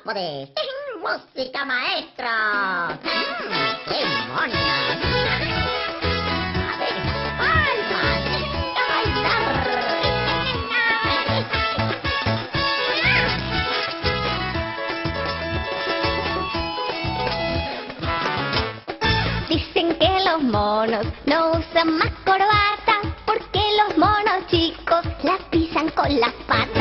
podés. ¡Música, maestro! ¡Qué mona! A ver esas palmas. ¡A bailar! Dicen que los monos no usan más corbata porque los monos chicos la pisan con las patas.